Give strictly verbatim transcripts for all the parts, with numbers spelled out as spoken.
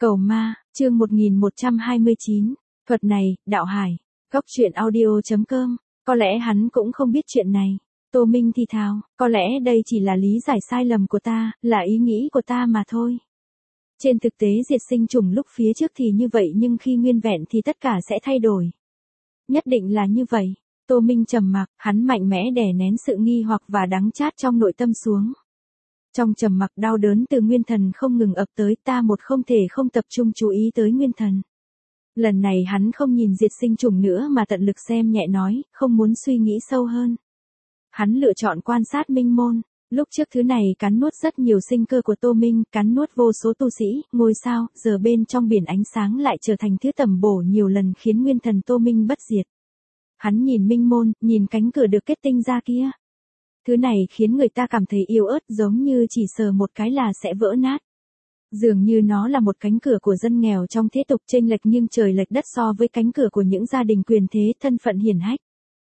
Cầu ma, chương một nghìn một trăm hai mươi chín, thuật này, đạo hải, góc truyện audio.com, có lẽ hắn cũng không biết chuyện này. Tô Minh thì thào, có lẽ đây chỉ là lý giải sai lầm của ta, là ý nghĩ của ta mà thôi. Trên thực tế diệt sinh chủng lúc phía trước thì như vậy nhưng khi nguyên vẹn thì tất cả sẽ thay đổi. Nhất định là như vậy. Tô Minh trầm mặc, hắn mạnh mẽ đè nén sự nghi hoặc và đắng chát trong nội tâm xuống. Trong trầm mặc đau đớn từ nguyên thần không ngừng ập tới, ta một không thể không tập trung chú ý tới nguyên thần. Lần này hắn không nhìn diệt sinh chủng nữa mà tận lực xem nhẹ nói, không muốn suy nghĩ sâu hơn. Hắn lựa chọn quan sát minh môn. Lúc trước thứ này cắn nuốt rất nhiều sinh cơ của Tô Minh, cắn nuốt vô số tu sĩ, ngôi sao, giờ bên trong biển ánh sáng lại trở thành thứ tầm bổ nhiều lần khiến nguyên thần Tô Minh bất diệt. Hắn nhìn minh môn, nhìn cánh cửa được kết tinh ra kia. Thứ này khiến người ta cảm thấy yếu ớt, giống như chỉ sờ một cái là sẽ vỡ nát. Dường như nó là một cánh cửa của dân nghèo trong thế tục chênh lệch nhưng trời lệch đất so với cánh cửa của những gia đình quyền thế thân phận hiển hách.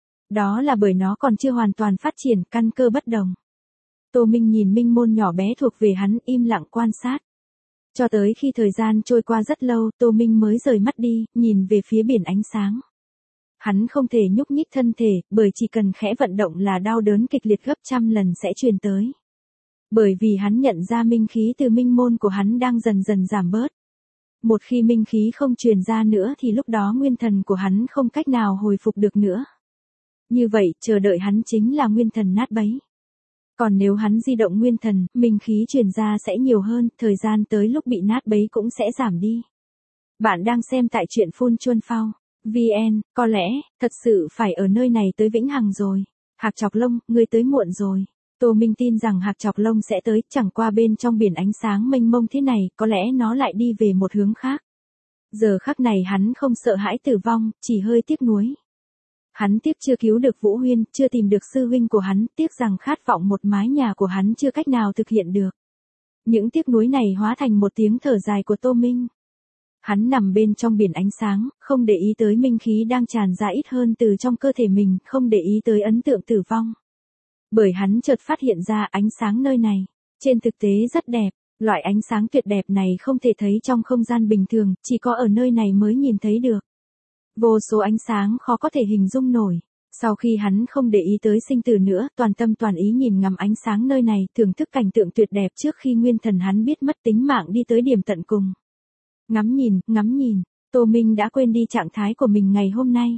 Đó là bởi nó còn chưa hoàn toàn phát triển, căn cơ bất đồng. Tô Minh nhìn minh môn nhỏ bé thuộc về hắn, im lặng quan sát. Cho tới khi thời gian trôi qua rất lâu, Tô Minh mới rời mắt đi, nhìn về phía biển ánh sáng. Hắn không thể nhúc nhích thân thể, bởi chỉ cần khẽ vận động là đau đớn kịch liệt gấp trăm lần sẽ truyền tới. Bởi vì hắn nhận ra minh khí từ minh môn của hắn đang dần dần giảm bớt. Một khi minh khí không truyền ra nữa thì lúc đó nguyên thần của hắn không cách nào hồi phục được nữa. Như vậy, chờ đợi hắn chính là nguyên thần nát bấy. Còn nếu hắn di động nguyên thần, minh khí truyền ra sẽ nhiều hơn, thời gian tới lúc bị nát bấy cũng sẽ giảm đi. Bạn đang xem tại truyện Phun Chuân Phao. vê en, có lẽ, thật sự phải ở nơi này tới vĩnh hằng rồi. Hạc Chọc Lông, ngươi tới muộn rồi. Tô Minh tin rằng Hạc Chọc Lông sẽ tới, chẳng qua bên trong biển ánh sáng mênh mông thế này, có lẽ nó lại đi về một hướng khác. Giờ khắc này hắn không sợ hãi tử vong, chỉ hơi tiếc nuối. Hắn tiếc chưa cứu được Vũ Huyên, chưa tìm được sư huynh của hắn, tiếc rằng khát vọng một mái nhà của hắn chưa cách nào thực hiện được. Những tiếc nuối này hóa thành một tiếng thở dài của Tô Minh. Hắn nằm bên trong biển ánh sáng, không để ý tới minh khí đang tràn ra ít hơn từ trong cơ thể mình, không để ý tới ấn tượng tử vong. Bởi hắn chợt phát hiện ra ánh sáng nơi này, trên thực tế rất đẹp, loại ánh sáng tuyệt đẹp này không thể thấy trong không gian bình thường, chỉ có ở nơi này mới nhìn thấy được. Vô số ánh sáng khó có thể hình dung nổi. Sau khi hắn không để ý tới sinh tử nữa, toàn tâm toàn ý nhìn ngắm ánh sáng nơi này, thưởng thức cảnh tượng tuyệt đẹp trước khi nguyên thần hắn biết mất tính mạng đi tới điểm tận cùng. Ngắm nhìn, ngắm nhìn, Tô Minh đã quên đi trạng thái của mình ngày hôm nay.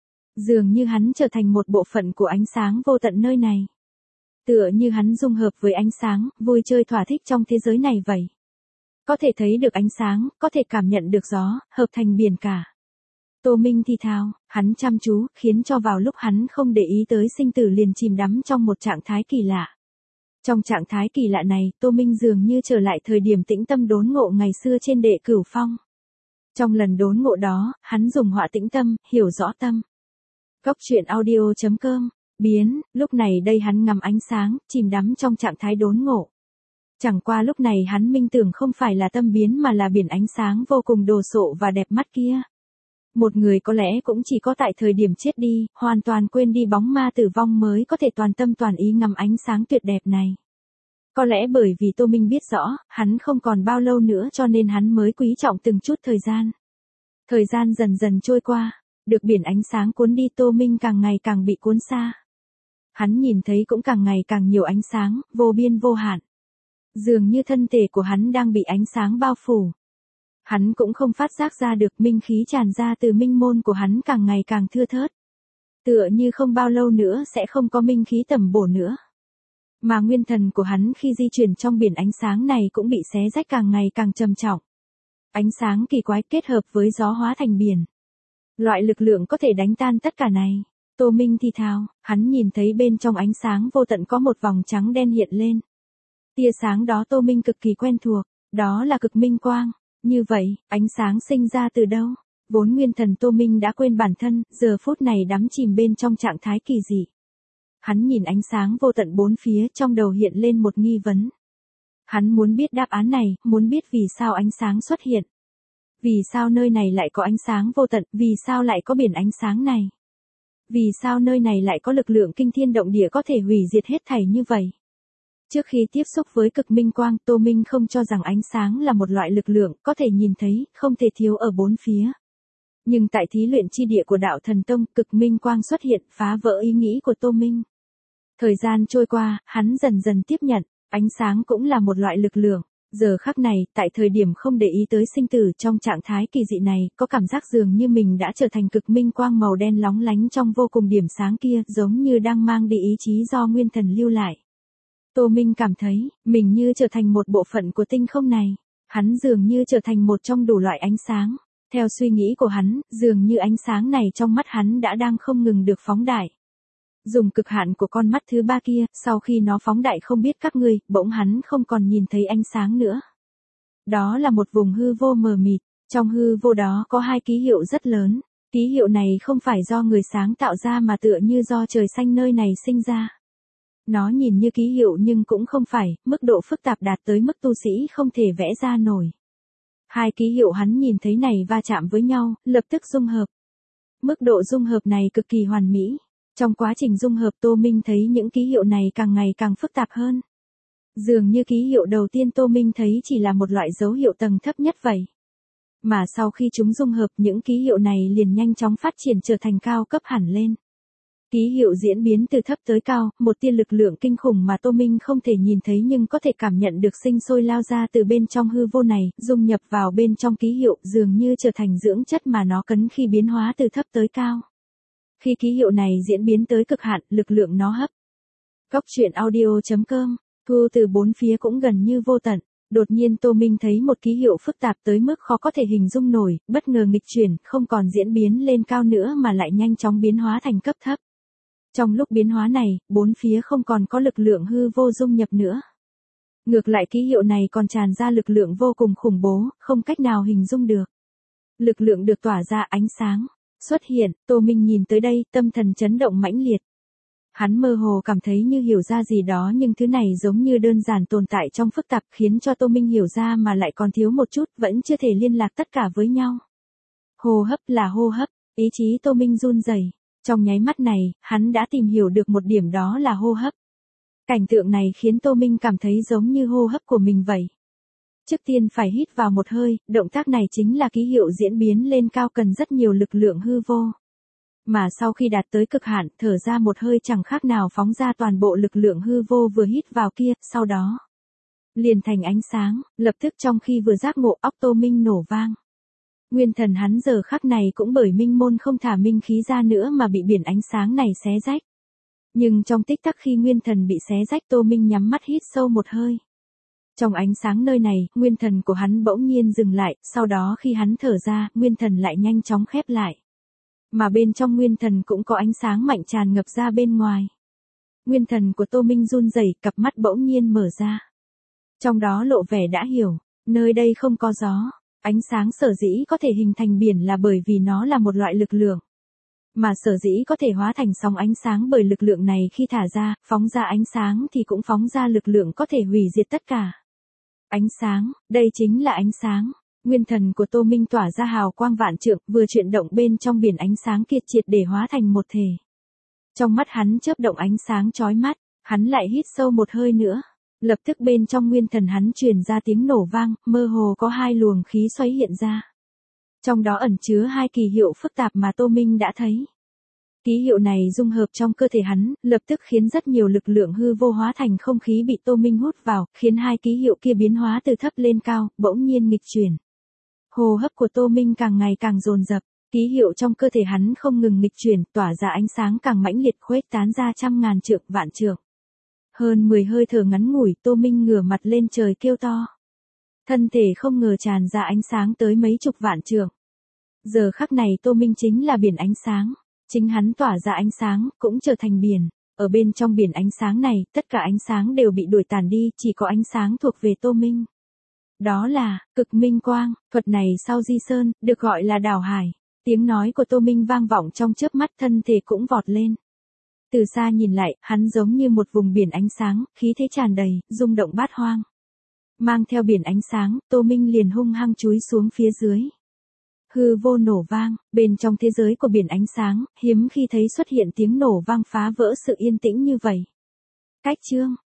Dường như hắn trở thành một bộ phận của ánh sáng vô tận nơi này. Tựa như hắn dung hợp với ánh sáng, vui chơi thỏa thích trong thế giới này vậy. Có thể thấy được ánh sáng, có thể cảm nhận được gió, hợp thành biển cả. Tô Minh thì thào, hắn chăm chú, khiến cho vào lúc hắn không để ý tới sinh tử liền chìm đắm trong một trạng thái kỳ lạ. Trong trạng thái kỳ lạ này, Tô Minh dường như trở lại thời điểm tĩnh tâm đốn ngộ ngày xưa trên Đệ Cửu Phong. Trong lần đốn ngộ đó, hắn dùng họa tĩnh tâm, hiểu rõ tâm. Góc truyện audio.com, biến, lúc này đây hắn ngắm ánh sáng, chìm đắm trong trạng thái đốn ngộ. Chẳng qua lúc này hắn minh tưởng không phải là tâm biến mà là biển ánh sáng vô cùng đồ sộ và đẹp mắt kia. Một người có lẽ cũng chỉ có tại thời điểm chết đi, hoàn toàn quên đi bóng ma tử vong mới có thể toàn tâm toàn ý ngắm ánh sáng tuyệt đẹp này. Có lẽ bởi vì Tô Minh biết rõ, hắn không còn bao lâu nữa cho nên hắn mới quý trọng từng chút thời gian. Thời gian dần dần trôi qua, được biển ánh sáng cuốn đi Tô Minh càng ngày càng bị cuốn xa. Hắn nhìn thấy cũng càng ngày càng nhiều ánh sáng, vô biên vô hạn. Dường như thân thể của hắn đang bị ánh sáng bao phủ. Hắn cũng không phát giác ra được minh khí tràn ra từ minh môn của hắn càng ngày càng thưa thớt. Tựa như không bao lâu nữa sẽ không có minh khí tầm bổ nữa. Mà nguyên thần của hắn khi di chuyển trong biển ánh sáng này cũng bị xé rách càng ngày càng trầm trọng. Ánh sáng kỳ quái kết hợp với gió hóa thành biển. Loại lực lượng có thể đánh tan tất cả này. Tô Minh thì thào, hắn nhìn thấy bên trong ánh sáng vô tận có một vòng trắng đen hiện lên. Tia sáng đó Tô Minh cực kỳ quen thuộc, đó là cực minh quang. Như vậy, ánh sáng sinh ra từ đâu? Vốn nguyên thần Tô Minh đã quên bản thân, giờ phút này đắm chìm bên trong trạng thái kỳ dị. Hắn nhìn ánh sáng vô tận bốn phía, trong đầu hiện lên một nghi vấn. Hắn muốn biết đáp án này, muốn biết vì sao ánh sáng xuất hiện. Vì sao nơi này lại có ánh sáng vô tận, vì sao lại có biển ánh sáng này? Vì sao nơi này lại có lực lượng kinh thiên động địa có thể hủy diệt hết thảy như vậy? Trước khi tiếp xúc với cực minh quang, Tô Minh không cho rằng ánh sáng là một loại lực lượng có thể nhìn thấy, không thể thiếu ở bốn phía. Nhưng tại thí luyện chi địa của đạo thần tông, cực minh quang xuất hiện, phá vỡ ý nghĩ của Tô Minh. Thời gian trôi qua, hắn dần dần tiếp nhận, ánh sáng cũng là một loại lực lượng. Giờ khắc này, tại thời điểm không để ý tới sinh tử trong trạng thái kỳ dị này, có cảm giác dường như mình đã trở thành cực minh quang màu đen lóng lánh trong vô cùng điểm sáng kia, giống như đang mang đi ý chí do nguyên thần lưu lại. Tô Minh cảm thấy, mình như trở thành một bộ phận của tinh không này. Hắn dường như trở thành một trong đủ loại ánh sáng. Theo suy nghĩ của hắn, dường như ánh sáng này trong mắt hắn đã đang không ngừng được phóng đại. Dùng cực hạn của con mắt thứ ba kia, sau khi nó phóng đại không biết các ngươi, bỗng hắn không còn nhìn thấy ánh sáng nữa. Đó là một vùng hư vô mờ mịt, trong hư vô đó có hai ký hiệu rất lớn. Ký hiệu này không phải do người sáng tạo ra mà tựa như do trời xanh nơi này sinh ra. Nó nhìn như ký hiệu nhưng cũng không phải, mức độ phức tạp đạt tới mức tu sĩ không thể vẽ ra nổi. Hai ký hiệu hắn nhìn thấy này va chạm với nhau, lập tức dung hợp. Mức độ dung hợp này cực kỳ hoàn mỹ. Trong quá trình dung hợp Tô Minh thấy những ký hiệu này càng ngày càng phức tạp hơn. Dường như ký hiệu đầu tiên Tô Minh thấy chỉ là một loại dấu hiệu tầng thấp nhất vậy. Mà sau khi chúng dung hợp những ký hiệu này liền nhanh chóng phát triển trở thành cao cấp hẳn lên. Ký hiệu diễn biến từ thấp tới cao, một tia lực lượng kinh khủng mà Tô Minh không thể nhìn thấy nhưng có thể cảm nhận được sinh sôi lao ra từ bên trong hư vô này, dung nhập vào bên trong ký hiệu dường như trở thành dưỡng chất mà nó cấn khi biến hóa từ thấp tới cao. Khi ký hiệu này diễn biến tới cực hạn, lực lượng nó hấp. Góc truyện audio chấm com, thu từ bốn phía cũng gần như vô tận. Đột nhiên Tô Minh thấy một ký hiệu phức tạp tới mức khó có thể hình dung nổi, bất ngờ nghịch chuyển, không còn diễn biến lên cao nữa mà lại nhanh chóng biến hóa thành cấp thấp. Trong lúc biến hóa này, bốn phía không còn có lực lượng hư vô dung nhập nữa. Ngược lại ký hiệu này còn tràn ra lực lượng vô cùng khủng bố, không cách nào hình dung được. Lực lượng được tỏa ra ánh sáng. Xuất hiện, Tô Minh nhìn tới đây, tâm thần chấn động mãnh liệt. Hắn mơ hồ cảm thấy như hiểu ra gì đó nhưng thứ này giống như đơn giản tồn tại trong phức tạp khiến cho Tô Minh hiểu ra mà lại còn thiếu một chút, vẫn chưa thể liên lạc tất cả với nhau. Hô hấp là hô hấp, ý chí Tô Minh run rẩy. Trong nháy mắt này, hắn đã tìm hiểu được một điểm đó là hô hấp. Cảnh tượng này khiến Tô Minh cảm thấy giống như hô hấp của mình vậy. Trước tiên phải hít vào một hơi, động tác này chính là ký hiệu diễn biến lên cao cần rất nhiều lực lượng hư vô. Mà sau khi đạt tới cực hạn, thở ra một hơi chẳng khác nào phóng ra toàn bộ lực lượng hư vô vừa hít vào kia, sau đó liền thành ánh sáng, lập tức trong khi vừa giác ngộ óc Tô Minh nổ vang. Nguyên thần hắn giờ khắc này cũng bởi minh môn không thả minh khí ra nữa mà bị biển ánh sáng này xé rách. Nhưng trong tích tắc khi nguyên thần bị xé rách Tô Minh nhắm mắt hít sâu một hơi. Trong ánh sáng nơi này, nguyên thần của hắn bỗng nhiên dừng lại, sau đó khi hắn thở ra, nguyên thần lại nhanh chóng khép lại. Mà bên trong nguyên thần cũng có ánh sáng mạnh tràn ngập ra bên ngoài. Nguyên thần của Tô Minh run rẩy, cặp mắt bỗng nhiên mở ra. Trong đó lộ vẻ đã hiểu, nơi đây không có gió. Ánh sáng sở dĩ có thể hình thành biển là bởi vì nó là một loại lực lượng. Mà sở dĩ có thể hóa thành sóng ánh sáng bởi lực lượng này khi thả ra, phóng ra ánh sáng thì cũng phóng ra lực lượng có thể hủy diệt tất cả. Ánh sáng, đây chính là ánh sáng. Nguyên thần của Tô Minh tỏa ra hào quang vạn trượng, vừa chuyển động bên trong biển ánh sáng kia triệt để hóa thành một thể. Trong mắt hắn chớp động ánh sáng chói mắt, hắn lại hít sâu một hơi nữa. Lập tức bên trong nguyên thần hắn truyền ra tiếng nổ vang, mơ hồ có hai luồng khí xoáy hiện ra. Trong đó ẩn chứa hai kỳ hiệu phức tạp mà Tô Minh đã thấy. Ký hiệu này dung hợp trong cơ thể hắn, lập tức khiến rất nhiều lực lượng hư vô hóa thành không khí bị Tô Minh hút vào, khiến hai ký hiệu kia biến hóa từ thấp lên cao, bỗng nhiên nghịch chuyển. Hô hấp của Tô Minh càng ngày càng dồn dập, ký hiệu trong cơ thể hắn không ngừng nghịch chuyển, tỏa ra ánh sáng càng mãnh liệt khuếch tán ra trăm ngàn trượng vạn trượng. Hơn mười hơi thở ngắn ngủi, Tô Minh ngửa mặt lên trời kêu to. Thân thể không ngờ tràn ra ánh sáng tới mấy chục vạn trượng. Giờ khắc này Tô Minh chính là biển ánh sáng. Chính hắn tỏa ra ánh sáng, cũng trở thành biển. Ở bên trong biển ánh sáng này, tất cả ánh sáng đều bị đuổi tàn đi, chỉ có ánh sáng thuộc về Tô Minh. Đó là, cực minh quang, thuật này sau Di Sơn, được gọi là đảo hải. Tiếng nói của Tô Minh vang vọng trong chớp mắt, thân thể cũng vọt lên. Từ xa nhìn lại, hắn giống như một vùng biển ánh sáng, khí thế tràn đầy, rung động bát hoang. Mang theo biển ánh sáng, Tô Minh liền hung hăng chúi xuống phía dưới. Hư vô nổ vang, bên trong thế giới của biển ánh sáng, hiếm khi thấy xuất hiện tiếng nổ vang phá vỡ sự yên tĩnh như vậy. Cách chương,